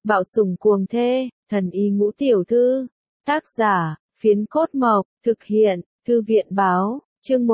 Bạo sủng cuồng thê, thần y ngũ tiểu thư. Tác giả, Phiến Cốt Mộc, thực hiện, Thư viện báo, chương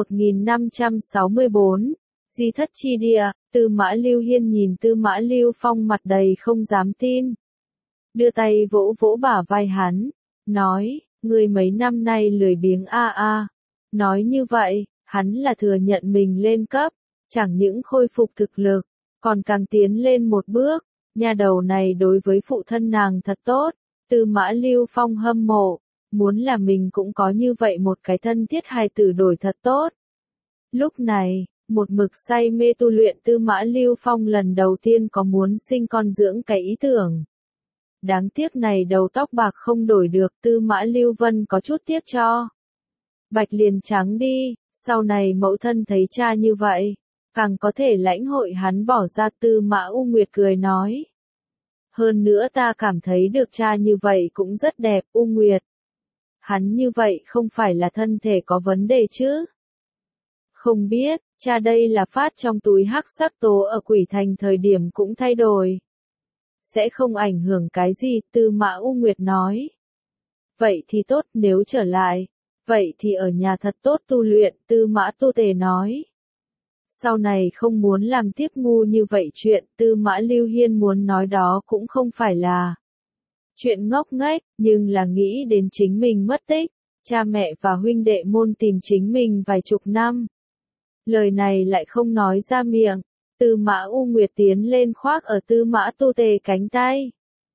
1564. Di thất chi địa, Tư Mã Lưu Hiên nhìn Tư Mã Lưu Phong mặt đầy không dám tin. Đưa tay vỗ vỗ bả vai hắn, nói, ngươi mấy năm nay lười biếng a. Nói như vậy, hắn là thừa nhận mình lên cấp, chẳng những khôi phục thực lực, còn càng tiến lên một bước. Nha đầu này đối với phụ thân nàng thật tốt. Tư Mã Lưu Phong hâm mộ, muốn là mình cũng có như vậy một cái thân thiết hài tử đổi thật tốt. Lúc này, một mực say mê tu luyện Tư Mã Lưu Phong lần đầu tiên có muốn sinh con dưỡng cái ý tưởng. Đáng tiếc này đầu tóc bạc không đổi được, Tư Mã Lưu Vân có chút tiếc cho. Bạch liền trắng đi, sau này mẫu thân thấy cha như vậy, càng có thể lãnh hội hắn bỏ ra. Tư Mã U Nguyệt cười nói. Hơn nữa ta cảm thấy được cha như vậy cũng rất đẹp, U Nguyệt. Hắn như vậy không phải là thân thể có vấn đề chứ? Không biết, cha đây là phát trong túi hắc sắc tố ở Quỷ Thành thời điểm cũng thay đổi. Sẽ không ảnh hưởng cái gì, Tư Mã U Nguyệt nói. Vậy thì tốt, nếu trở lại, vậy thì ở nhà thật tốt tu luyện, Tư Mã Tu Tề nói. Sau này không muốn làm tiếp ngu như vậy chuyện, Tư Mã Lưu Hiên muốn nói đó cũng không phải là chuyện ngốc nghếch, nhưng là nghĩ đến chính mình mất tích, cha mẹ và huynh đệ môn tìm chính mình vài chục năm. Lời này lại không nói ra miệng, Tư Mã U Nguyệt tiến lên khoác ở Tư Mã Tu Tề cánh tay.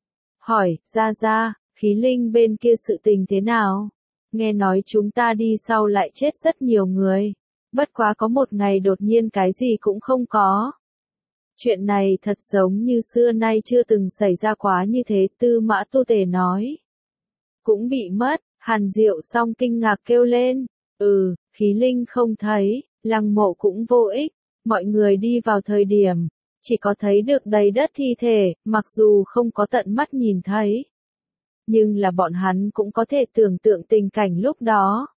Hỏi, ra, khí linh bên kia sự tình thế nào? Nghe nói chúng ta đi sau lại chết rất nhiều người. Bất quá có một ngày đột nhiên cái gì cũng không có. Chuyện này thật giống như xưa nay chưa từng xảy ra quá như thế, Tư Mã Tu Tề nói. Cũng bị mất, Hàn Diệu song kinh ngạc kêu lên. Khí linh không thấy, lăng mộ cũng vô ích, mọi người đi vào thời điểm, chỉ có thấy được đầy đất thi thể, mặc dù không có tận mắt nhìn thấy. Nhưng là bọn hắn cũng có thể tưởng tượng tình cảnh lúc đó.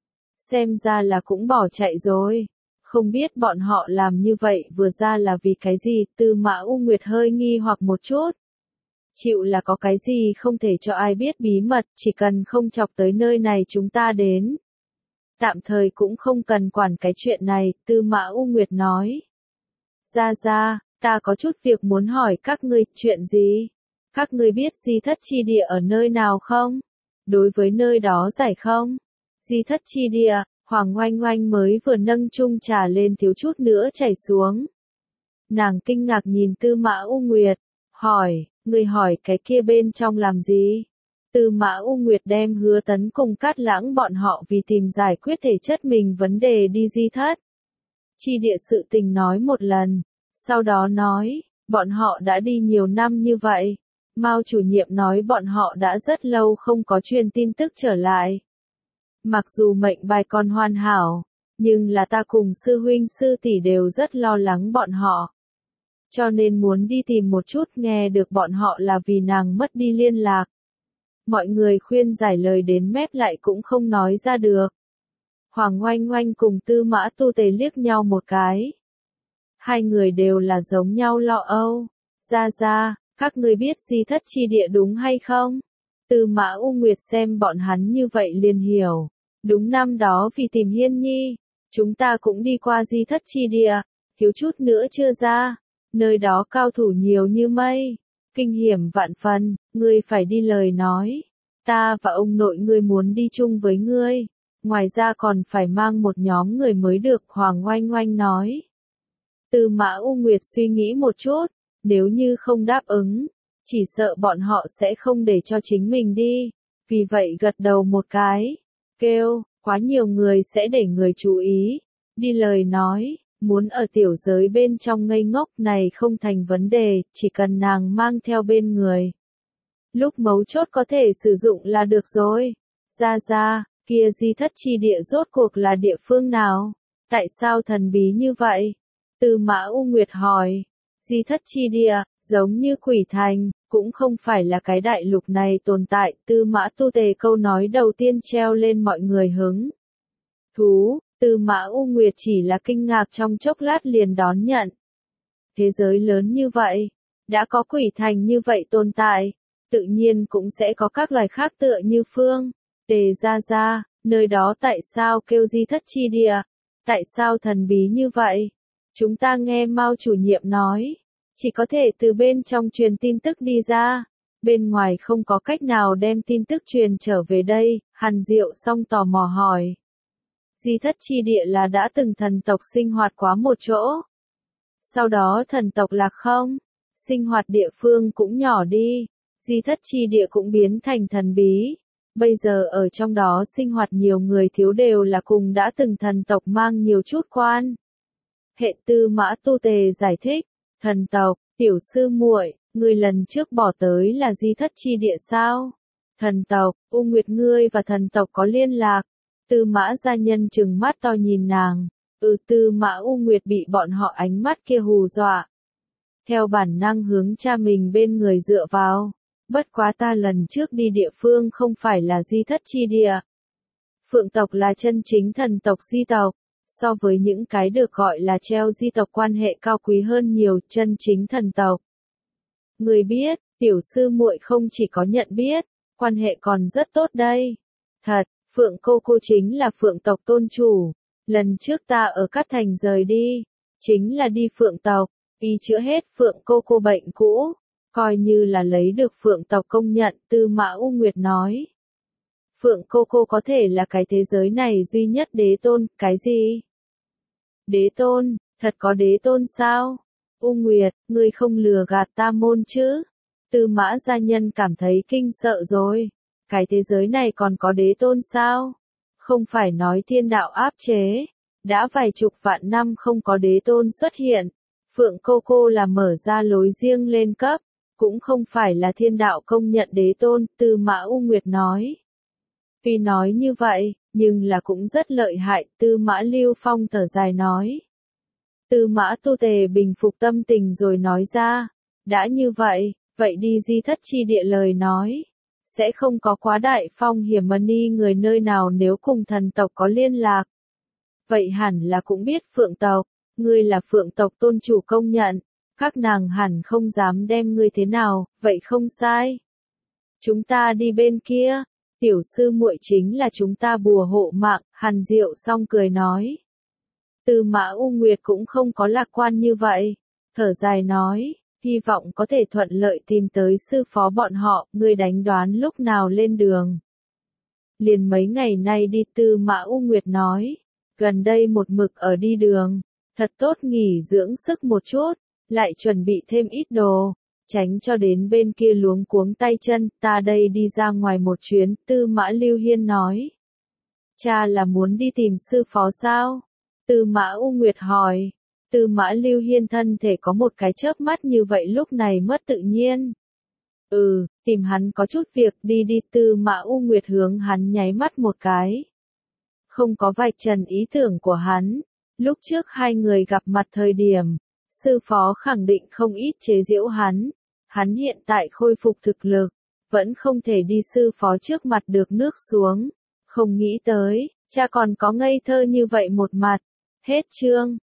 Xem ra là cũng bỏ chạy rồi. Không biết bọn họ làm như vậy vừa ra là vì cái gì, Tư Mã U Nguyệt hơi nghi hoặc một chút. Chịu là có cái gì không thể cho ai biết bí mật, chỉ cần không chọc tới nơi này chúng ta đến. Tạm thời cũng không cần quản cái chuyện này, Tư Mã U Nguyệt nói. Ra, ta có chút việc muốn hỏi các ngươi, chuyện gì? Các ngươi biết Di thất chi địa ở nơi nào không? Đối với nơi đó giải không? Di thất chi địa, Hoàng Oanh Oanh mới vừa nâng chung trà lên thiếu chút nữa chảy xuống. Nàng kinh ngạc nhìn Tư Mã U Nguyệt, hỏi, người hỏi cái kia bên trong làm gì? Tư Mã U Nguyệt đem Hứa Tấn cùng Cát Lãng bọn họ vì tìm giải quyết thể chất mình vấn đề đi Di thất chi địa sự tình nói một lần, sau đó nói, bọn họ đã đi nhiều năm như vậy. Mao chủ nhiệm nói bọn họ đã rất lâu không có truyền tin tức trở lại. Mặc dù mệnh bài còn hoàn hảo, nhưng là ta cùng sư huynh sư tỷ đều rất lo lắng bọn họ. Cho nên muốn đi tìm một chút, nghe được bọn họ là vì nàng mất đi liên lạc. Mọi người khuyên giải lời đến mép lại cũng không nói ra được. Hoàng Oanh Oanh cùng Tư Mã Tu Tề liếc nhau một cái. Hai người đều là giống nhau lo âu. Ra, các ngươi biết Di thất chi địa đúng hay không? Tư Mã U Nguyệt xem bọn hắn như vậy liền hiểu. Đúng năm đó vì tìm Hiên Nhi, chúng ta cũng đi qua Di thất chi địa, thiếu chút nữa chưa ra. Nơi đó cao thủ nhiều như mây, kinh hiểm vạn phần, ngươi phải đi lời nói. Ta và ông nội ngươi muốn đi chung với ngươi, ngoài ra còn phải mang một nhóm người mới được, Hoàng Oanh Oanh nói. Tư Mã U Nguyệt suy nghĩ một chút, nếu như không đáp ứng, chỉ sợ bọn họ sẽ không để cho chính mình đi, vì vậy gật đầu một cái, kêu, quá nhiều người sẽ để người chú ý, đi lời nói, muốn ở tiểu giới bên trong ngây ngốc này không thành vấn đề, chỉ cần nàng mang theo bên người. Lúc mấu chốt có thể sử dụng là được rồi. Ra, kia Di thất chi địa rốt cuộc là địa phương nào? Tại sao thần bí như vậy? Tư Mã U Nguyệt hỏi. Di thất chi địa, giống như Quỷ Thành, cũng không phải là cái đại lục này tồn tại. Tư Mã Tu Tề câu nói đầu tiên treo lên mọi người hứng thú. Tư Mã U Nguyệt chỉ là kinh ngạc trong chốc lát liền đón nhận. Thế giới lớn như vậy, Đã có quỷ thành như vậy tồn tại, tự nhiên cũng sẽ có các loài khác tựa như Phương, Tề Gia, nơi đó tại sao kêu Di Thất Chi Địa? Tại sao thần bí như vậy? Chúng ta nghe Mao chủ nhiệm nói, chỉ có thể từ bên trong truyền tin tức đi ra, bên ngoài không có cách nào đem tin tức truyền trở về đây, Hàn Diệu Song tò mò hỏi. Di Thất Chi Địa là đã từng thần tộc sinh hoạt quá một chỗ. Sau đó thần tộc lạc không? Sinh hoạt địa phương cũng nhỏ đi, Di Thất Chi Địa cũng biến thành thần bí. Bây giờ ở trong đó sinh hoạt nhiều người thiếu đều là cùng đã từng thần tộc mang nhiều chút quan. Hệ Tư Mã Tu Tề giải thích, thần tộc, tiểu sư muội, người lần trước bỏ tới là Di Thất Chi Địa sao? Thần tộc, U Nguyệt ngươi và thần tộc có liên lạc. Tư Mã gia nhân trừng mắt to nhìn nàng, Tư Mã U Nguyệt bị bọn họ ánh mắt kia hù dọa. Theo bản năng hướng cha mình bên người dựa vào. Bất quá ta lần trước đi địa phương không phải là Di Thất Chi Địa. Phượng tộc là chân chính thần tộc di tộc, so với những cái được gọi là treo di tộc quan hệ cao quý hơn nhiều chân chính thần tộc. Người biết, tiểu sư muội không chỉ có nhận biết, quan hệ còn rất tốt đây. Thật, Phượng cô chính là Phượng tộc tôn chủ. Lần trước ta ở Cát Thành rời đi, chính là đi Phượng tộc, y chữa hết Phượng cô bệnh cũ. Coi như là lấy được Phượng tộc công nhận, Tư Mã U Nguyệt nói. Phượng cô có thể là cái thế giới này duy nhất đế tôn, cái gì? Đế tôn, thật có đế tôn sao? U Nguyệt, ngươi không lừa gạt ta môn chứ? Tư Mã gia nhân cảm thấy kinh sợ rồi. Cái thế giới này còn có đế tôn sao? Không phải nói thiên đạo áp chế. Đã vài chục vạn năm không có đế tôn xuất hiện. Phượng cô là mở ra lối riêng lên cấp. Cũng không phải là thiên đạo công nhận đế tôn, Tư Mã U Nguyệt nói. Tuy nói như vậy, nhưng là cũng rất lợi hại, Tư Mã Lưu Phong thở dài nói. Tư Mã Tu Tề bình phục tâm tình rồi nói ra, đã như vậy, vậy đi Di Thất Chi Địa lời nói. Sẽ không có quá đại phong hiểm ni người nơi nào nếu cùng thần tộc có liên lạc. Vậy hẳn là cũng biết Phượng tộc, ngươi là Phượng tộc tôn chủ công nhận. Các nàng hẳn không dám đem ngươi thế nào, vậy không sai. Chúng ta đi bên kia, tiểu sư muội chính là chúng ta bùa hộ mạng, Hàn Diệu Song cười nói. Tư Mã U Nguyệt cũng không có lạc quan như vậy, thở dài nói, hy vọng có thể thuận lợi tìm tới sư phó bọn họ, ngươi đánh đoán lúc nào lên đường. Liền mấy ngày nay đi, Tư Mã U Nguyệt nói, gần đây một mực ở đi đường, thật tốt nghỉ dưỡng sức một chút. Lại chuẩn bị thêm ít đồ, tránh cho đến bên kia luống cuống tay chân, ta đây đi ra ngoài một chuyến, Tư Mã Lưu Hiên nói. Cha là muốn đi tìm sư phó sao? Tư Mã U Nguyệt hỏi. Tư Mã Lưu Hiên thân thể có một cái chớp mắt như vậy lúc này mất tự nhiên. Tìm hắn có chút việc, đi đi, Tư Mã U Nguyệt hướng hắn nháy mắt một cái. Không có vạch trần ý tưởng của hắn, lúc trước hai người gặp mặt thời điểm. Sư phó khẳng định không ít chế giễu hắn hiện tại khôi phục thực lực, vẫn không thể đi sư phó trước mặt được nước xuống, không nghĩ tới, cha còn có ngây thơ như vậy một mặt, hết chương.